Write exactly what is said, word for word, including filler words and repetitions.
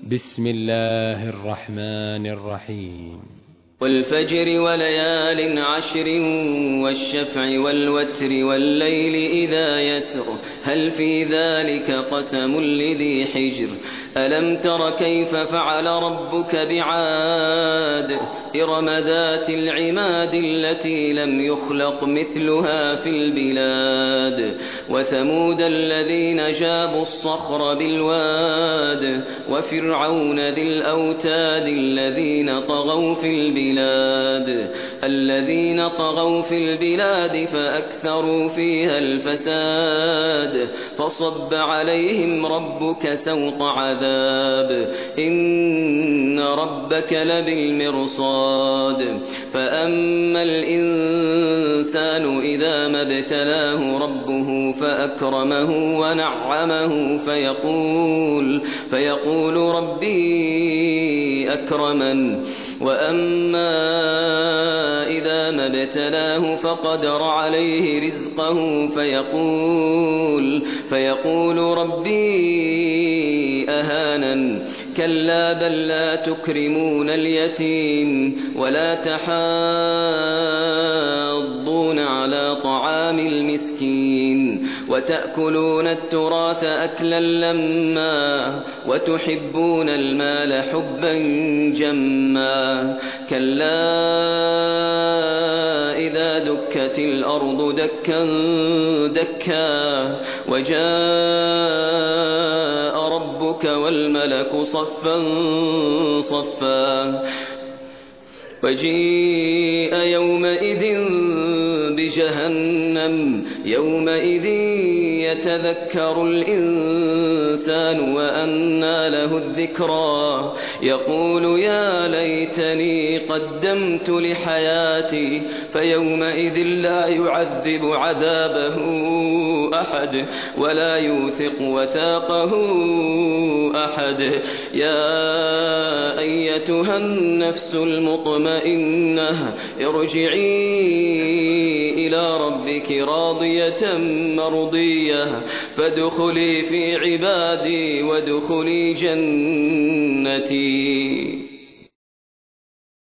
بسم الله الرحمن الرحيم. والفجر وليال عشر والشفع والوتر والليل إذا يسر هل في ذلك قسم لذي حجر ألم تر كيف فعل ربك بعاد إرم ذات العماد التي لم يخلق مثلها في البلاد وثمود الذين جابوا الصخر بالواد وفرعون ذي الأوتاد الذين طغوا في البلاد الذين طغوا في البلاد فأكثروا فيها الفساد فصب عليهم ربك سوط عذاب إن ربك لبالمرصاد فأما الإنسان إذا ما ابتلاه ربه فأكرمه ونعمه فيقول, فيقول ربي أكرمن وأما إذا ما ابتلاه فقدر عليه رزقه فيقول, فيقول ربي أهانن كلا بل لا تكرمون اليتيم ولا تحاضون على طعام المسكين وتأكلون التراث أكلا لما وتحبون المال حبا جما كلا إذا دكت الأرض دكا دكا وجاء ربك والملك صفا صفا وجيء يومئذ بجهنم يومئذ يتذكر الإنسان وأنى له الذكرى يقول يا ليتني قدمت لحياتي فيومئذ لا يعذب عذابه أحد ولا يوثق وثاقه أحد يا أيتها النفس المطمئنة ارجعي إلى ربك راضية مرضية فادخلي في عبادي وادخلي جنتي.